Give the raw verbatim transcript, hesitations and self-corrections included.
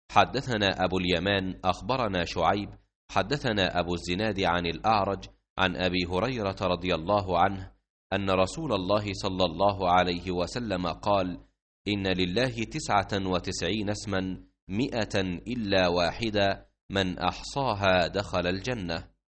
حدثنا أبو اليمان أخبرنا شعيب حدثنا أبو الزناد عن الأعرج عن أبي هريرة رضي الله عنه أن رسول الله صلى الله عليه وسلم قال: إن لله تسعة وتسعين اسما مئة إلا واحدة من أحصاها دخل الجنة.